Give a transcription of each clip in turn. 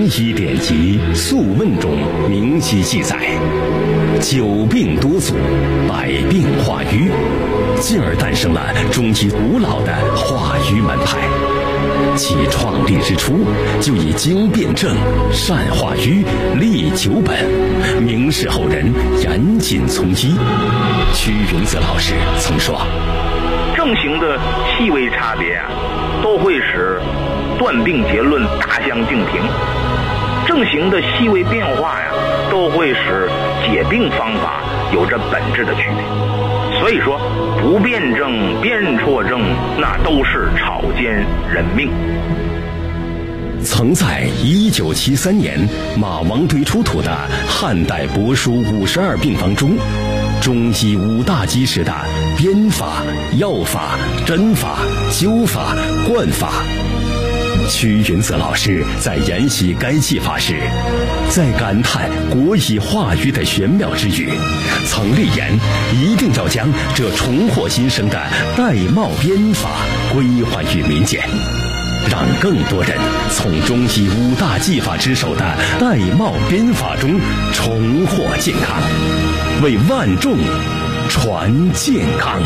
医典籍《素问》中明晰记载，久病多阻，百病化瘀，进而诞生了中医古老的化瘀门派。其创立之初，就以经辨证、善化瘀、利久本，明示后人严谨从医。屈云泽老师曾说， 症型的细微差别都会使断病结论大相径庭，症型的细微变化都会使解病方法有着本质的区别。所以说，不辨证、辨错症，那都是草菅人命。 曾在1973年马王堆出土的汉代帛书52病方中，中医5大基石的编法、药法、针法、灸法、灌法。屈云泽老师在研习该技法时，在感叹国医化瘀的玄妙之余，曾立言一定要将这重获新生的玳瑁编法归还于民间，让更多人从中医5大技法之首的玳瑁编法中重获健康，为万众传健康。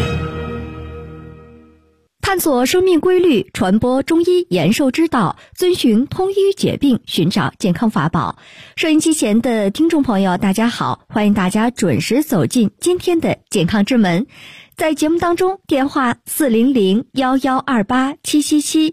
探索生命规律，传播中医延寿之道，遵循通医解病，寻找健康法宝。收音机前的听众朋友，大家好，欢迎大家准时走进今天的健康之门。在节目当中，电话400-1128-777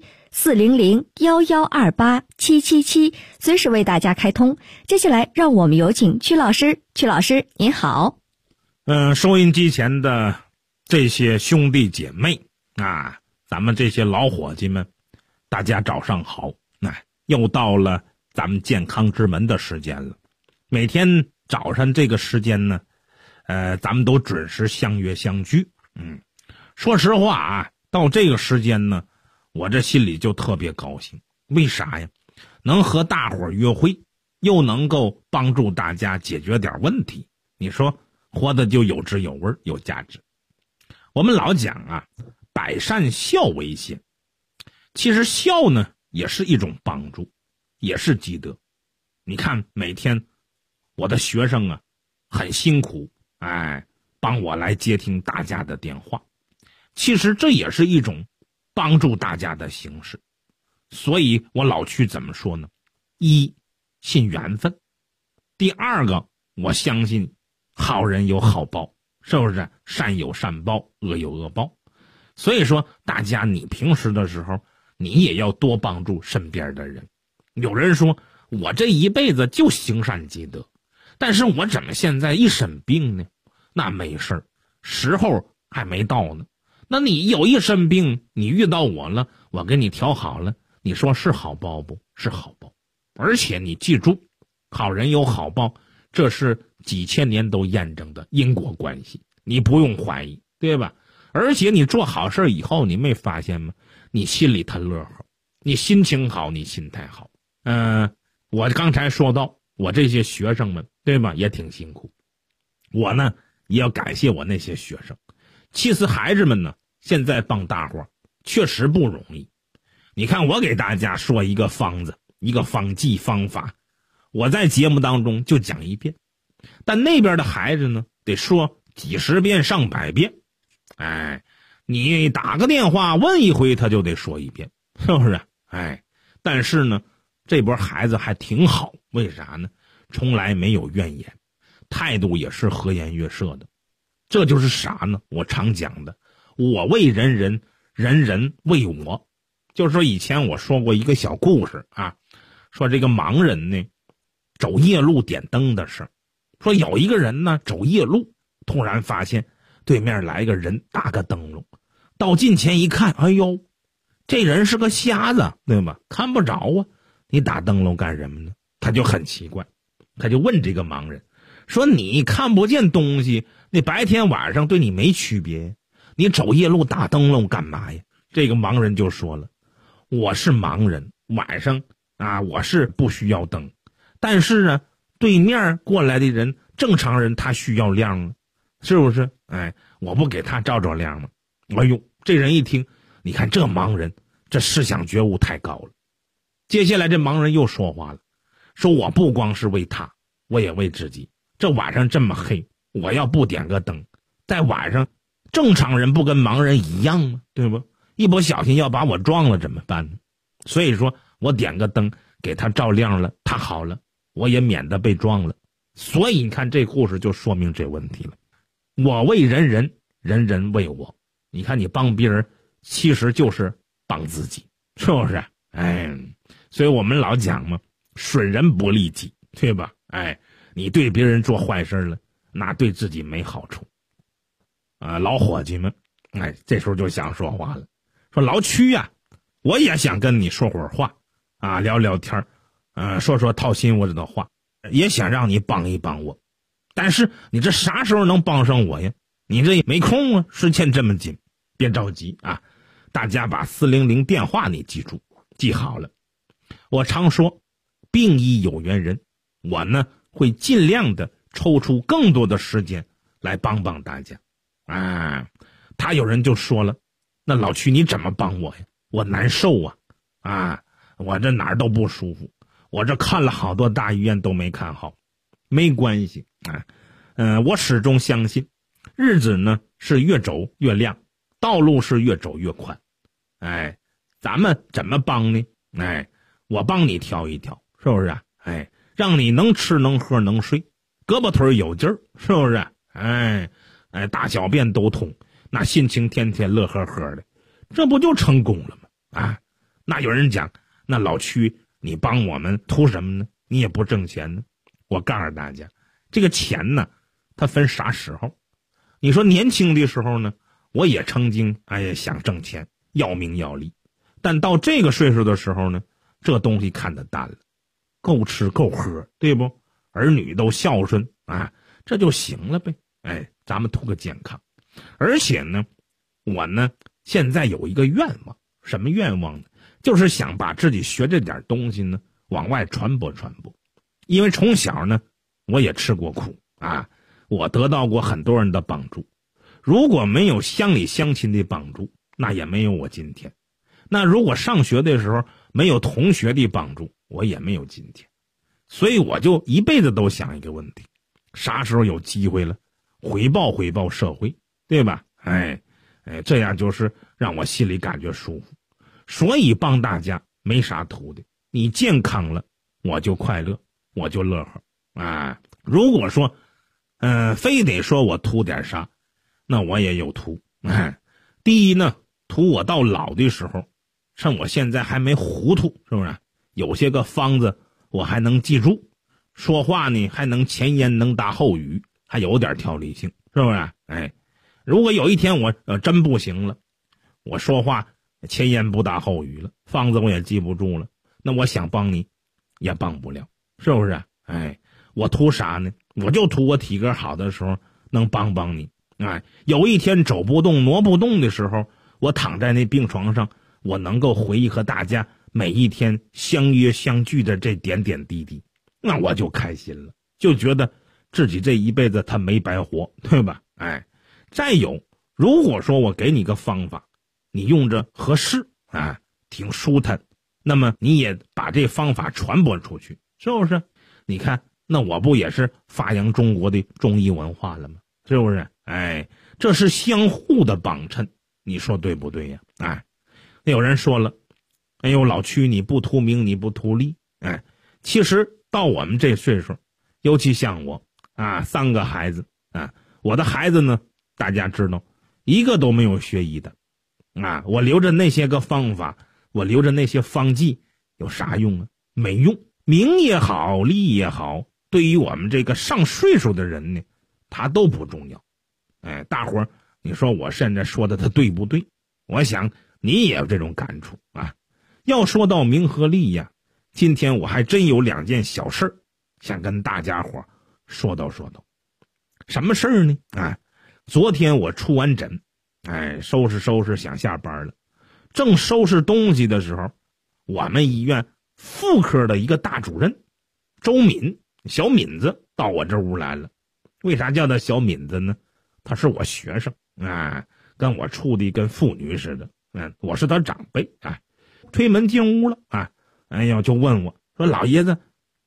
400-1128-777，随时为大家开通。接下来让我们有请曲老师。曲老师您好。 收音机前的这些兄弟姐妹啊，咱们这些老伙计们，大家早上好。又到了咱们健康之门的时间了。每天早上这个时间呢，咱们都准时相约相聚。说实话啊，到这个时间呢，我这心里就特别高兴。为啥呀？能和大伙儿约会，又能够帮助大家解决点问题，你说活得就有滋有味，有价值。我们老讲啊，百善孝为先。其实孝呢，也是一种帮助，也是积德。你看每天我的学生啊，很辛苦，帮我来接听大家的电话。其实这也是一种帮助大家的形式。所以我老去怎么说呢？一，信缘分；第二个，我相信好人有好报，是不是？善有善报，恶有恶报。所以说大家你平时的时候，你也要多帮助身边的人。有人说我这一辈子就行善积德，但是我怎么现在一身病呢？那没事儿，时候还没到呢。那你有一身病，你遇到我了，我给你调好了，你说是好报不？是好报。而且你记住，好人有好报，这是几千年都验证的因果关系，你不用怀疑，对吧？而且你做好事以后，你没发现吗？你心里他乐呵，你心情好，你心态好。我刚才说到我这些学生们，对吧，也挺辛苦。我呢也要感谢我那些学生。其实孩子们呢，现在帮大伙确实不容易。你看我给大家说一个方子，一个方剂方法，我在节目当中就讲一遍，但那边的孩子呢，得说几十遍上百遍。你打个电话问一回，他就得说一遍，是不是？但是呢，这波孩子还挺好，为啥呢？从来没有怨言，态度也是和颜悦色的。这就是啥呢？我常讲的，我为人人，人人为我。就是说以前我说过一个小故事啊，说这个盲人呢走夜路点灯的事儿。说有一个人呢走夜路，突然发现对面来个人打个灯笼，到近前一看，哎呦，这人是个瞎子，对吧？看不着啊，你打灯笼干什么呢？他就很奇怪，他就问这个盲人说，你看不见东西，你白天晚上对你没区别，你走夜路打灯笼干嘛呀？这个盲人就说了，我是盲人，晚上我是不需要灯，但是呢对面过来的人，正常人他需要亮啊，是不是？我不给他照照亮吗？哎呦，这人一听，你看这盲人这思想觉悟太高了。接下来这盲人又说话了， 说我不光是为他，我也为自己。这晚上这么黑，我要不点个灯，在晚上正常人不跟盲人一样吗？对不？一不小心要把我撞了怎么办呢？所以说我点个灯给他照亮了，他好了，我也免得被撞了。所以你看这故事就说明这问题了。我为人人，人人为我。你看你帮别人其实就是帮自己，是不是？所以我们老讲嘛，损人不利己，对吧？你对别人做坏事了，那对自己没好处。老伙计们，这时候就想说话了，说老曲呀，我也想跟你说会儿话啊，聊聊天说说掏心窝子的话，也想让你帮一帮我。但是你这啥时候能帮上我呀？你这没空啊，时间这么紧。别着急啊，大家把400电话你记住，记好了。我常说病医有缘人，我呢会尽量的抽出更多的时间来帮帮大家。他有人就说了，那老曲你怎么帮我呀？我难受啊，我这哪儿都不舒服，我这看了好多大医院都没看好。没关系我始终相信日子呢是越走越亮，道路是越走越宽。咱们怎么帮呢？我帮你挑一挑，是不是让你能吃能喝能睡，胳膊腿有劲儿，是不是？大小便都通，那心情天天乐呵呵的，这不就成功了吗？那有人讲，那老曲你帮我们图什么呢？你也不挣钱呢。我告诉大家，这个钱呢它分啥时候。你说年轻的时候呢，我也曾经想挣钱，要名要利，但到这个岁数的时候呢，这东西看得淡了，够吃够喝，对不？儿女都孝顺这就行了呗。咱们图个健康。而且呢，我呢现在有一个愿望，什么愿望呢？就是想把自己学这点东西呢往外传播传播。因为从小呢我也吃过苦我得到过很多人的帮助，如果没有乡里乡亲的帮助，那也没有我今天。那如果上学的时候没有同学的帮助，我也没有今天。所以我就一辈子都想一个问题，啥时候有机会了回报回报社会，对吧？这样就是让我心里感觉舒服。所以帮大家没啥图的，你健康了我就快乐，我就乐呵如果说非得说我图点啥，那我也有图。第一呢，图我到老的时候，趁我现在还没糊涂，是不是？有些个方子我还能记住，说话呢还能前言能搭后语，还有点条理性，是不是？如果有一天我真不行了，我说话前言不搭后语了，方子我也记不住了，那我想帮你也帮不了，是不是？我图啥呢？我就图我体格好的时候能帮帮你。有一天走不动挪不动的时候，我躺在那病床上，我能够回忆和大家每一天相约相聚的这点点滴滴，那我就开心了，就觉得自己这一辈子他没白活，对吧？再有，如果说我给你个方法，你用着合适挺舒坦，那么你也把这方法传播出去，是不是？你看那我不也是发扬中国的中医文化了吗？是不是？这是相互的帮衬，你说对不对呀？那有人说了，老曲你不图名你不图利。其实到我们这岁数，尤其像我3个孩子我的孩子呢大家知道一个都没有学医的我留着那些个方法，我留着那些方剂有啥用啊？没用。名也好利也好，对于我们这个上岁数的人呢，他都不重要。大伙儿你说我现在说的他对不对？我想你也有这种感触要说到名和利呀，今天我还真有2件小事儿想跟大家伙说道。什么事儿呢？昨天我出完诊收拾想下班了，正收拾东西的时候，我们医院妇科的一个大主任周敏，小敏子到我这屋来了。为啥叫他小敏子呢？他是我学生跟我处的跟父女似的我是他长辈推门进屋了就问我说，老爷子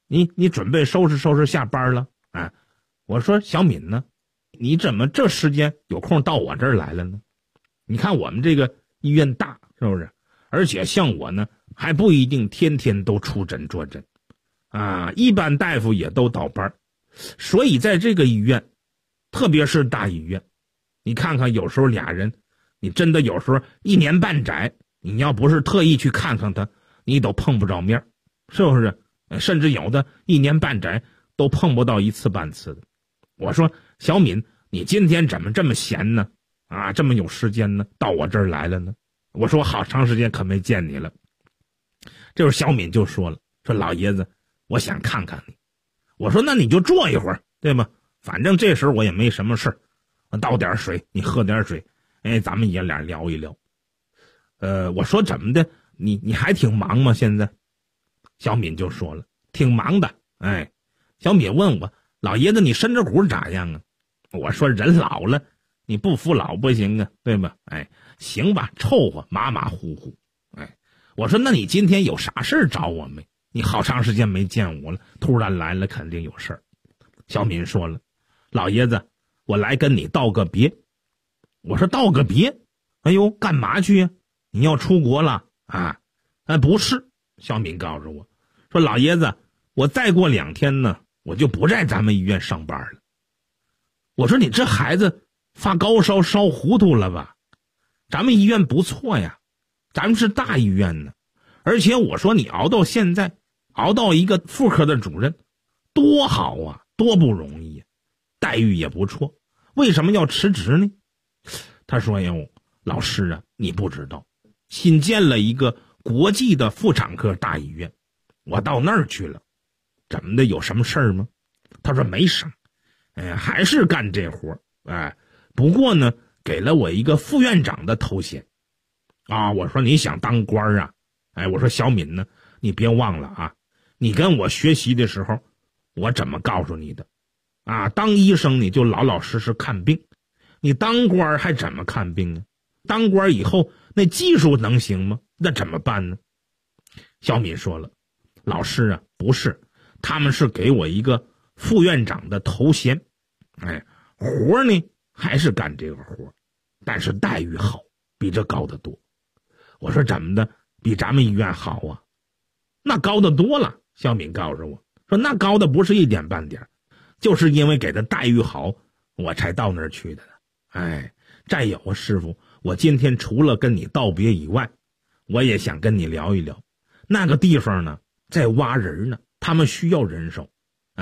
你准备收拾收拾下班了啊？我说小敏呢，你怎么这时间有空到我这儿来了呢？你看我们这个医院大，是不是？而且像我呢，还不一定天天都出诊坐诊啊，一般大夫也都倒班，所以在这个医院，特别是大医院，你看看有时候俩人，你真的有时候一年半载，你要不是特意去看看他，你都碰不着面，是不是？甚至有的一年半载都碰不到一次半次的。我说小敏，你今天怎么这么闲呢？啊，这么有时间呢，到我这儿来了呢？我说好长时间可没见你了。这会儿小敏就说了，说老爷子，我想看看你。我说那你就坐一会儿，对吗？反正这时候我也没什么事儿，我倒点水，你喝点水，咱们爷俩聊一聊。我说怎么的，你还挺忙吗？现在？小敏就说了，挺忙的。小敏问我，老爷子你身子骨咋样啊？我说人老了，你不服老不行啊，对吧？行吧，凑合，马马虎虎。我说那你今天有啥事儿找我没？你好长时间没见我了，突然来了，肯定有事儿。小敏说了，老爷子，我来跟你道个别。我说道个别？哎呦，干嘛去呀？你要出国了啊？不是。小敏告诉我，说老爷子，我再过2天呢，我就不在咱们医院上班了。我说你这孩子发高烧烧糊涂了吧？咱们医院不错呀，咱们是大医院呢，而且我说你熬到现在，熬到一个妇科的主任，多好啊，多不容易呀，待遇也不错，为什么要辞职呢？他说哟，老师啊，你不知道，新建了一个国际的妇产科大医院，我到那儿去了。怎么的，有什么事儿吗？他说没什么，还是干这活，不过呢，给了我一个副院长的头衔。啊，我说你想当官啊？我说小敏呢，你别忘了啊，你跟我学习的时候，我怎么告诉你的？啊，当医生你就老老实实看病，你当官还怎么看病啊？当官以后那技术能行吗？那怎么办呢？小敏说了，老师啊，不是，他们是给我一个副院长的头衔，活呢还是干这个活，但是待遇好，比这高得多。我说怎么的，比咱们医院好啊？那高得多了。小敏告诉我说，那高的不是一点半点，就是因为给的待遇好，我才到那儿去的呢。再有啊，师傅，我今天除了跟你道别以外，我也想跟你聊一聊。那个地方呢，在挖人呢，他们需要人手。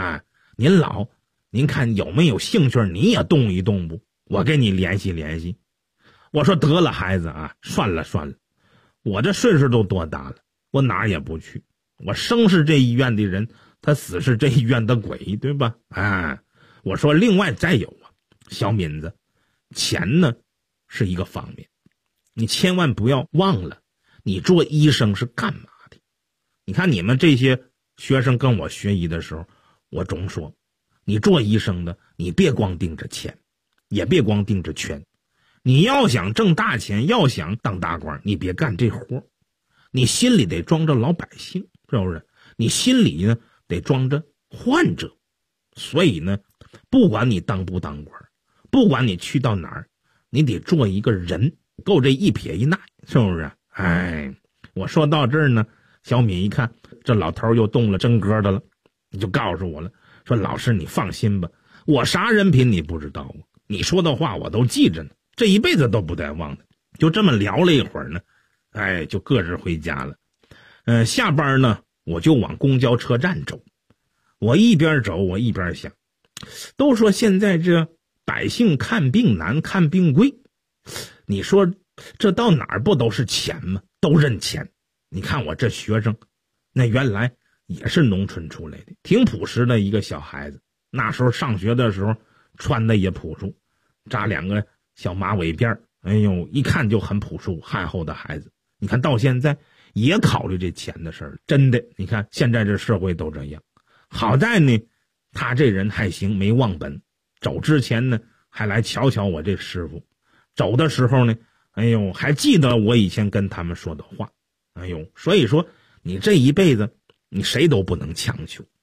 您看有没有兴趣，你也动一动不？我跟你联系联系。我说得了，孩子啊，算了，我这岁数都多大了，我哪儿也不去。我生是这医院的人，他死是这医院的鬼，对吧？我说另外再有啊，小敏子，钱呢是一个方面，你千万不要忘了，你做医生是干嘛的？你看你们这些学生跟我学医的时候，我总说，你做医生的，你别光盯着钱，也别光盯着权。你要想挣大钱，要想当大官，你别干这活，你心里得装着老百姓，是不是？你心里呢得装着患者。所以呢，不管你当不当官，不管你去到哪儿，你得做一个人，够这一撇一捺，是不是？我说到这儿呢，小敏一看这老头又动了真格的了，你就告诉我了，说老师你放心吧，我啥人品你不知道啊，你说的话我都记着呢，这一辈子都不带忘的。就这么聊了一会儿呢，就各自回家了。下班呢，我就往公交车站走。我一边走我一边想，都说现在这百姓看病难，看病贵，你说这到哪儿不都是钱吗？都认钱。你看我这学生，那原来也是农村出来的，挺朴实的一个小孩子。那时候上学的时候穿的也朴素，扎2个小马尾辫，一看就很朴素憨厚的孩子。你看到现在也考虑这钱的事儿，真的，你看现在这社会都这样。好在呢，他这人还行，没忘本。走之前呢，还来瞧瞧我这师傅。走的时候呢，还记得我以前跟他们说的话。所以说你这一辈子，你谁都不能强求。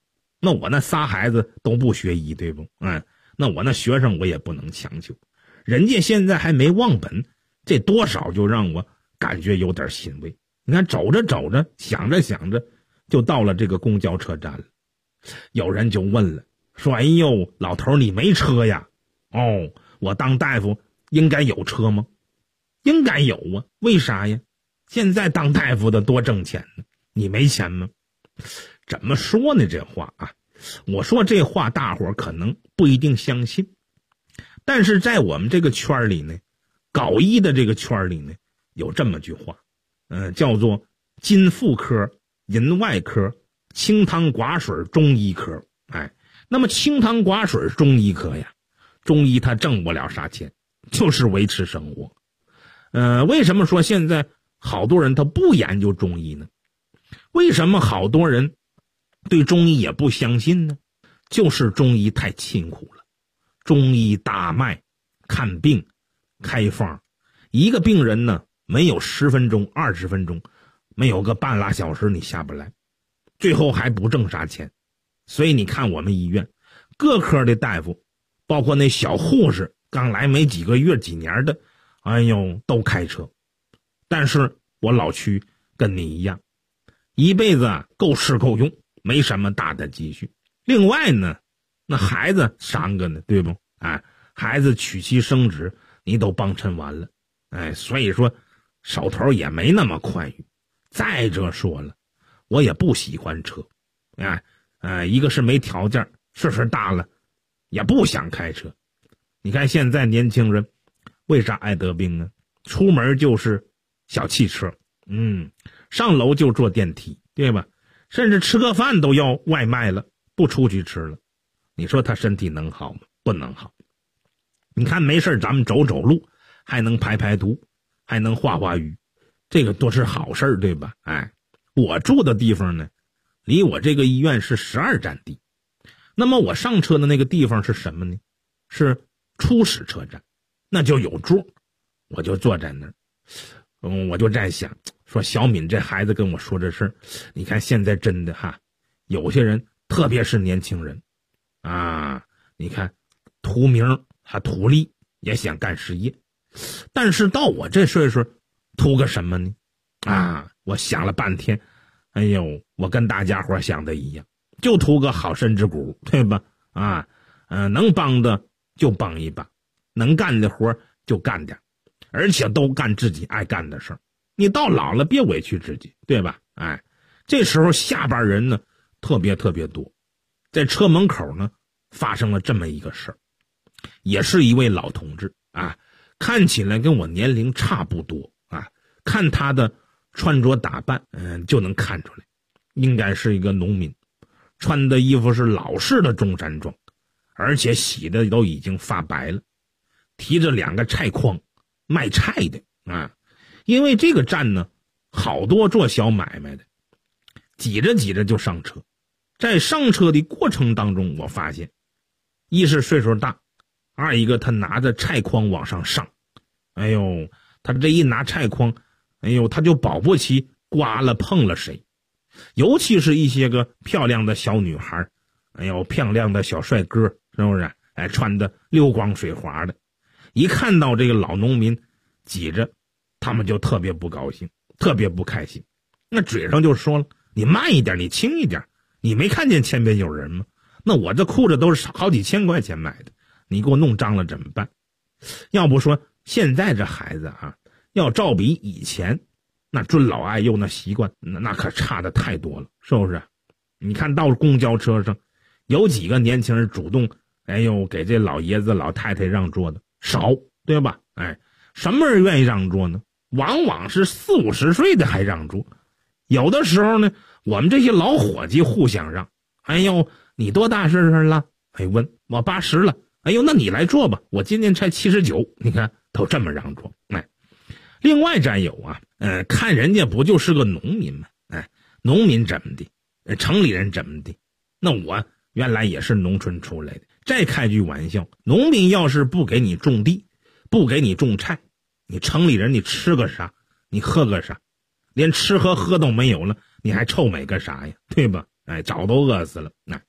那我那仨孩子都不学医，对不？那我那学生我也不能强求，人家现在还没忘本，这多少就让我感觉有点欣慰。你看走着走着，想着想着，就到了这个公交车站了。有人就问了，说：“哎呦，老头你没车呀？”哦，我当大夫应该有车吗？应该有啊，为啥呀？现在当大夫的多挣钱呢，你没钱吗？怎么说呢？这话啊，我说这话大伙可能不一定相信，但是在我们这个圈里呢，搞医的这个圈里呢，有这么句话，叫做金妇科、银外科、清汤寡水中医科。那么清汤寡水中医科呀，中医他挣不了啥钱，就是维持生活。为什么说现在好多人他不研究中医呢？为什么好多人对中医也不相信呢？就是中医太辛苦了。中医搭脉、看病、开方，一个病人呢，没有10分钟、20分钟，没有个半拉小时你下不来，最后还不挣啥钱。所以你看我们医院各科的大夫，包括那小护士，刚来没几个月几年的，哎呦，都开车。但是我老区跟你一样，一辈子够吃够用，没什么大的积蓄。另外呢，那孩子3个呢，对不？孩子娶妻生子你都帮衬完了，所以说手头也没那么宽裕。再者说了，我也不喜欢车，一个是没条件，岁数大了也不想开车。你看现在年轻人为啥爱得病呢？出门就是小汽车，上楼就坐电梯，对吧？甚至吃个饭都要外卖了，不出去吃了。你说他身体能好吗？不能好。你看没事咱们走走路，还能排排毒，还能画画鱼，这个都是好事，对吧？我住的地方呢，离我这个医院是12站地。那么我上车的那个地方是什么呢？是初始车站，那就有座，我就坐在那儿。我就在想，说小敏这孩子跟我说这事儿，你看现在真的有些人，特别是年轻人你看图名还图利，也想干事业，但是到我这岁数图个什么呢？我想了半天，哎呦，我跟大家伙想的一样，就图个好身子骨，对吧？能帮的就帮一把，能干的活就干点，而且都干自己爱干的事儿。你到老了别委屈自己，对吧？这时候下班人呢特别多。在车门口呢发生了这么一个事儿，也是一位老同志看起来跟我年龄差不多看他的穿着打扮就能看出来应该是一个农民，穿的衣服是老式的中山装，而且洗的都已经发白了，提着2个菜筐卖菜的因为这个站呢好多做小买卖的，挤着就上车。在上车的过程当中，我发现一是岁数大，二一个他拿着菜筐往上上，哎呦，他这一拿菜筐，哎呦，他就保不齐刮了碰了谁。尤其是一些个漂亮的小女孩，哎呦，漂亮的小帅哥，是不是？穿的溜光水滑的，一看到这个老农民挤着，他们就特别不高兴，特别不开心。那嘴上就说了，你慢一点，你轻一点，你没看见前边有人吗？那我这裤子都是好几千块钱买的，你给我弄脏了怎么办？要不说现在这孩子要照比以前那尊老爱幼那习惯，那可差的太多了，是不是？你看到公交车上有几个年轻人主动给这老爷子老太太让座的？少，对吧？什么人愿意让座呢？往往是40、50岁的还让座。有的时候呢，我们这些老伙计互相让。你多大岁数了？问我80了。那你来坐吧，我今年才79。你看都这么让座。另外咱有看人家不就是个农民吗？农民怎么的，城里人怎么的？那我原来也是农村出来的。再开句玩笑，农民要是不给你种地，不给你种菜，你城里人你吃个啥？你喝个啥？连吃和喝都没有了，你还臭美个啥呀？对吧？早都饿死了。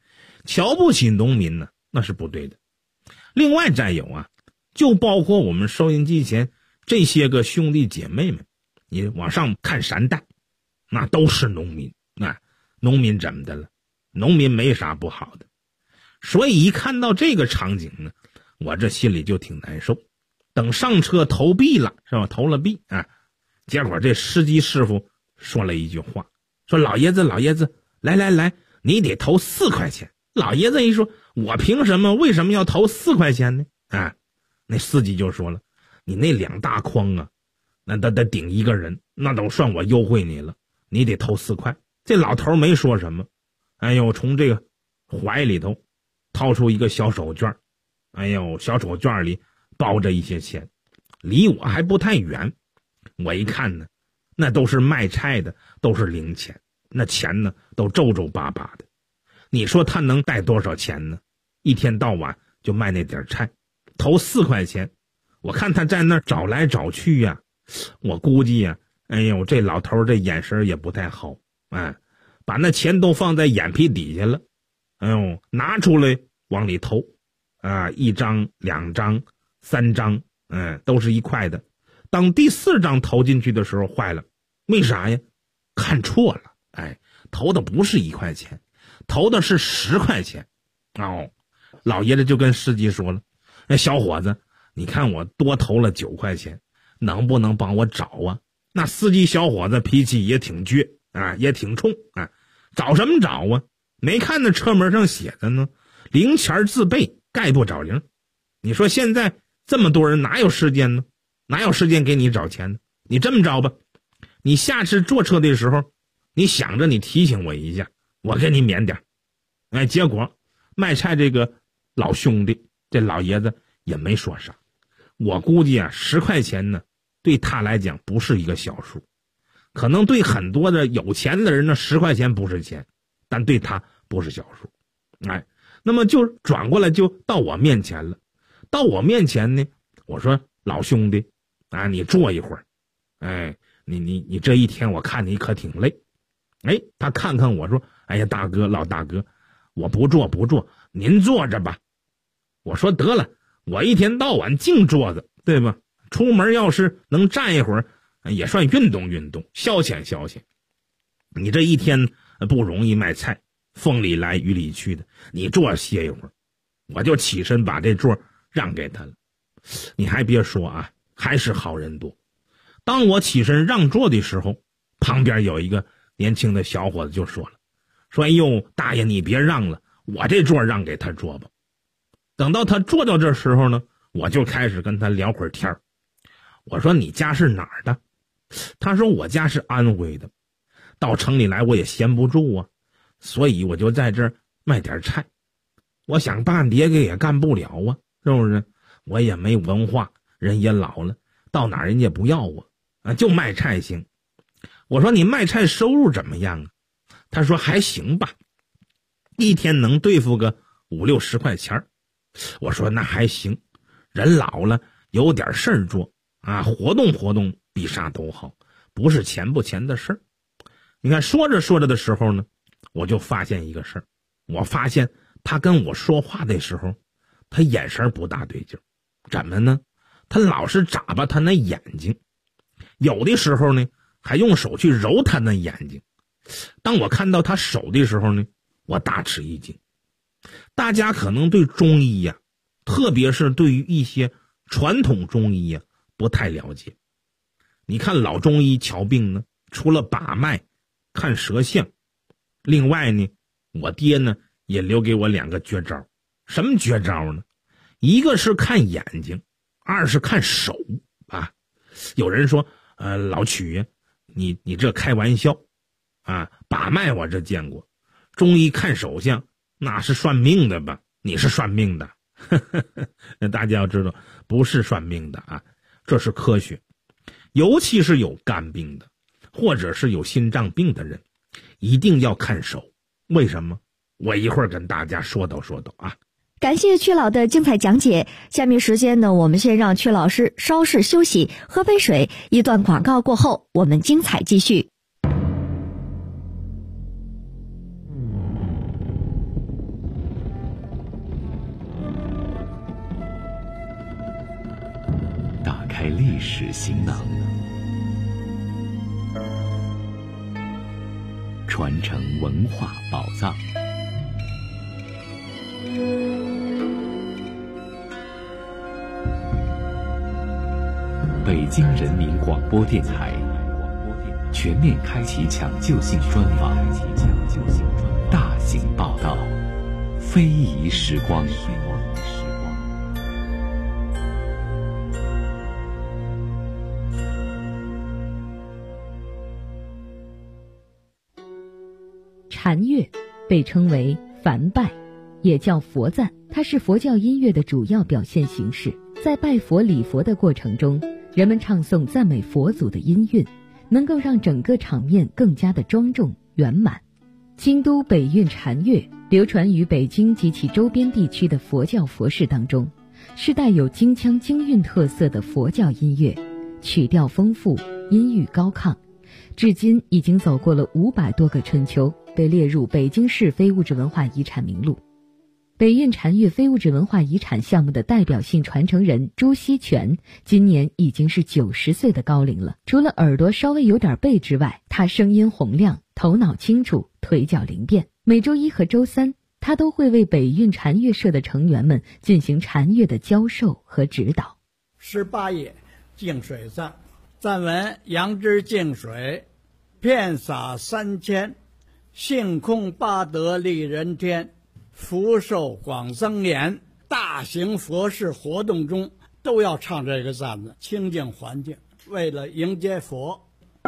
瞧不起农民呢，那是不对的。另外再有啊，就包括我们收音机前这些个兄弟姐妹们，你往上看3代，那都是农民。农民怎么的了？农民没啥不好的。所以一看到这个场景呢，我这心里就挺难受。等上车投币了，是吧？投了币啊，结果这司机师傅说了一句话，说老爷子来，你得投4块钱。老爷子一说，我凭什么？为什么要投4块钱呢？那司机就说了，你那2大筐啊，那得顶1个人，那都算我优惠你了，你得投4块。这老头没说什么，从这个怀里头掏出一个小手绢，小手绢里包着一些钱，离我还不太远。我一看呢，那都是卖菜的，都是零钱，那钱呢都皱皱巴巴的。你说他能带多少钱呢？一天到晚就卖那点菜，投4块钱。我看他在那儿找来找去呀，我估计呀，这老头这眼神也不太好，把那钱都放在眼皮底下了，拿出来往里投，1张、2张、3张，都是1块的。当第4张投进去的时候，坏了，为啥呀？看错了，投的不是1块钱，投的是10块钱。老爷子就跟司机说了，小伙子，你看我多投了9块钱，能不能帮我找啊？那司机小伙子脾气也挺倔也挺冲找什么找啊？没看那车门上写的呢，零钱自备，概不找零。你说现在这么多人哪有时间呢？哪有时间给你找钱呢？你这么着吧，你下次坐车的时候，你想着你提醒我一下，我给你免点。结果卖菜这个老兄弟，这老爷子也没说啥。我估计10块钱呢，对他来讲不是一个小数，可能对很多的有钱的人呢，10块钱不是钱，但对他不是小数。那么就转过来就到我面前了。到我面前呢，我说老兄弟你坐一会儿。你这一天我看你可挺累。他看看我说，大哥，老大哥，我不坐，您坐着吧。我说得了，我一天到晚净坐着，对吧？出门要是能站一会儿，也算运动运动，消遣消遣。你这一天不容易卖菜，风里来雨里去的，你坐歇一会儿。我就起身把这座让给他了。你还别说还是好人多。当我起身让座的时候，旁边有一个年轻的小伙子就说了，说大爷你别让了，我这座让给他坐吧。等到他坐到这时候呢，我就开始跟他聊会儿天。我说你家是哪儿的？他说我家是安徽的，到城里来我也闲不住所以我就在这儿卖点菜。我想干别个也干不了是不是？我也没文化，人也老了，到哪儿人家不要我就卖菜行。我说你卖菜收入怎么样他说还行吧，一天能对付个5、60块钱。我说那还行，人老了有点事儿做活动活动比啥都好，不是钱不钱的事儿。你看说着说着的时候呢，我就发现一个事儿，我发现他跟我说话的时候，他眼神不大对劲。怎么呢？他老是眨巴他那眼睛，有的时候呢还用手去揉他那眼睛。当我看到他手的时候呢，我大吃一惊。大家可能对中医特别是对于一些传统中医不太了解。你看老中医瞧病呢，除了把脉看舌象，另外呢我爹呢也留给我2个绝招。什么绝招呢？一个是看眼睛，二是看手有人说老曲你这开玩笑把脉我这见过，中医看手相那是算命的吧？你是算命的大家要知道，不是算命的这是科学。尤其是有肝病的或者是有心脏病的人，一定要看手。为什么？我一会儿跟大家说道感谢曲老的精彩讲解。下面时间呢，我们先让曲老师稍事休息，喝杯水。一段广告过后，我们精彩继续。 开历史行囊，传承文化宝藏。北京人民广播电台全面开启抢救性专访，大型报道，非遗时光。 禅乐被称为梵拜，也叫佛赞，它是佛教音乐的主要表现形式。在拜佛礼佛的过程中，人们唱诵赞美佛祖的音韵，能够让整个场面更加的庄重圆满。京都北韵禅乐流传于北京及其周边地区的佛教佛事当中，是带有京腔京韵特色的佛教音乐，曲调丰富，音域高亢，至今已经走过了500多个春秋，被列入北京市非物质文化遗产名录。北韵禅乐非物质文化遗产项目的代表性传承人朱锡全今年已经是90岁的高龄了。除了耳朵稍微有点背之外，他声音洪亮，头脑清楚，腿脚灵便。每周1和周3，他都会为北韵禅乐社的成员们进行禅乐的教授和指导。 18页净水赞，赞文：杨枝净水，遍洒3000，性空八德利人天，福寿广增延。大型佛事活动中都要唱这个赞子，清净环境，为了迎接佛。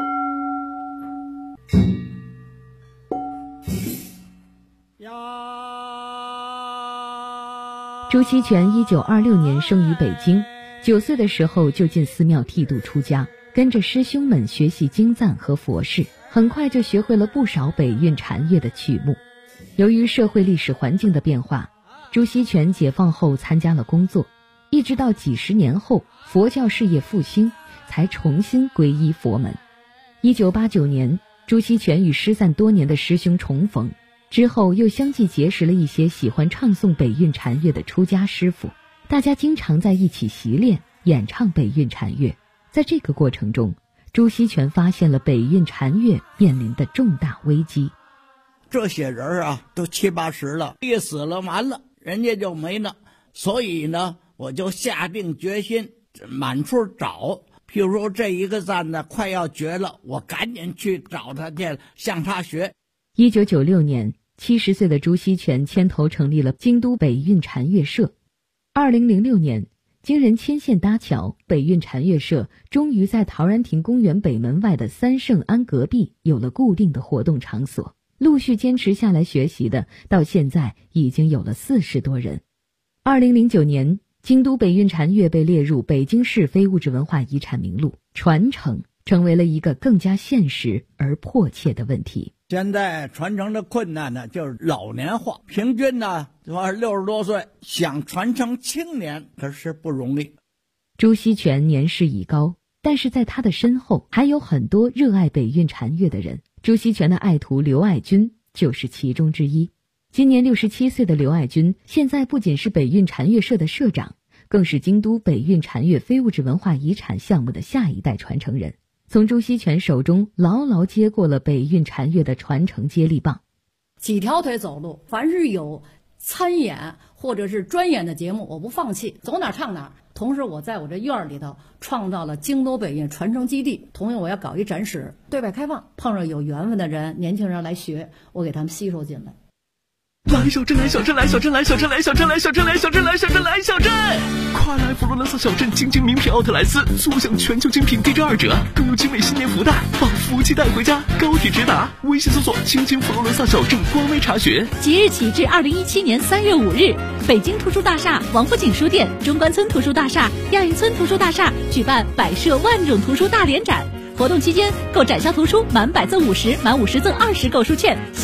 朱锡全1926年生于北京，9岁的时候就进寺庙剃度出家，跟着师兄们学习经赞和佛事，很快就学会了不少北韵禅乐的曲目。由于社会历史环境的变化，朱锡全解放后参加了工作，一直到几十年后佛教事业复兴，才重新皈依佛门。1989年，朱锡全与失散多年的师兄重逢，之后又相继结识了一些喜欢唱诵北韵禅乐的出家师傅，大家经常在一起习练演唱北韵禅乐。在这个过程中，朱锡全发现了北韵禅乐面临的重大危机。 这些人啊，都70、80了，一死了完了，人家就没了。所以呢，我就下定决心满处找。譬如说这一个赞呢快要绝了，我赶紧去找他去，向他学。 1996年，70岁的朱锡全牵头成立了京都北韵禅乐社。2006年，经人牵线搭桥，北韵禅乐社终于在陶然亭公园北门外的三圣庵隔壁有了固定的活动场所。陆续坚持下来学习的，到现在已经有了40多人。2009年，京都北韵禅乐被列入北京市非物质文化遗产名录，传承成为了一个更加现实而迫切的问题。 现在传承的困难呢，就是老年化，平均呢60多岁，想传承青年可是不容易。 朱锡全年事已高，但是在他的身后还有很多热爱北韵禅乐的人。朱锡全的爱徒刘爱军就是其中之一。今年67岁的刘爱军，现在不仅是北韵禅乐社的社长，更是京都北韵禅乐非物质文化遗产项目的下一代传承人，从朱锡全手中牢牢接过了北韵禅乐的传承接力棒。 几条腿走路，凡是有参演或者是专演的节目，我不放弃，走哪唱哪。同时我在我这院里头创造了京都北韵传承基地，同样我要搞一展示，对外开放，碰上有缘分的人，年轻人来学，我给他们吸收进来。 来小镇，来小镇，来小镇，来小镇，来小镇，来小镇，来小镇，来小镇，来小镇！快来佛罗伦萨小镇精品名品奥特莱斯，速享全球精品地折2折，更有精美新年福袋，把福气带回家。高铁直达，微信搜索“亲亲佛罗伦萨小镇”官微查询。 即日起至2017年3月5日，北京图书大厦、王府井书店、中关村图书大厦、亚运村图书大厦举办百设万种图书大联展。活动期间，购展销图书满100赠50，满50赠20购书券。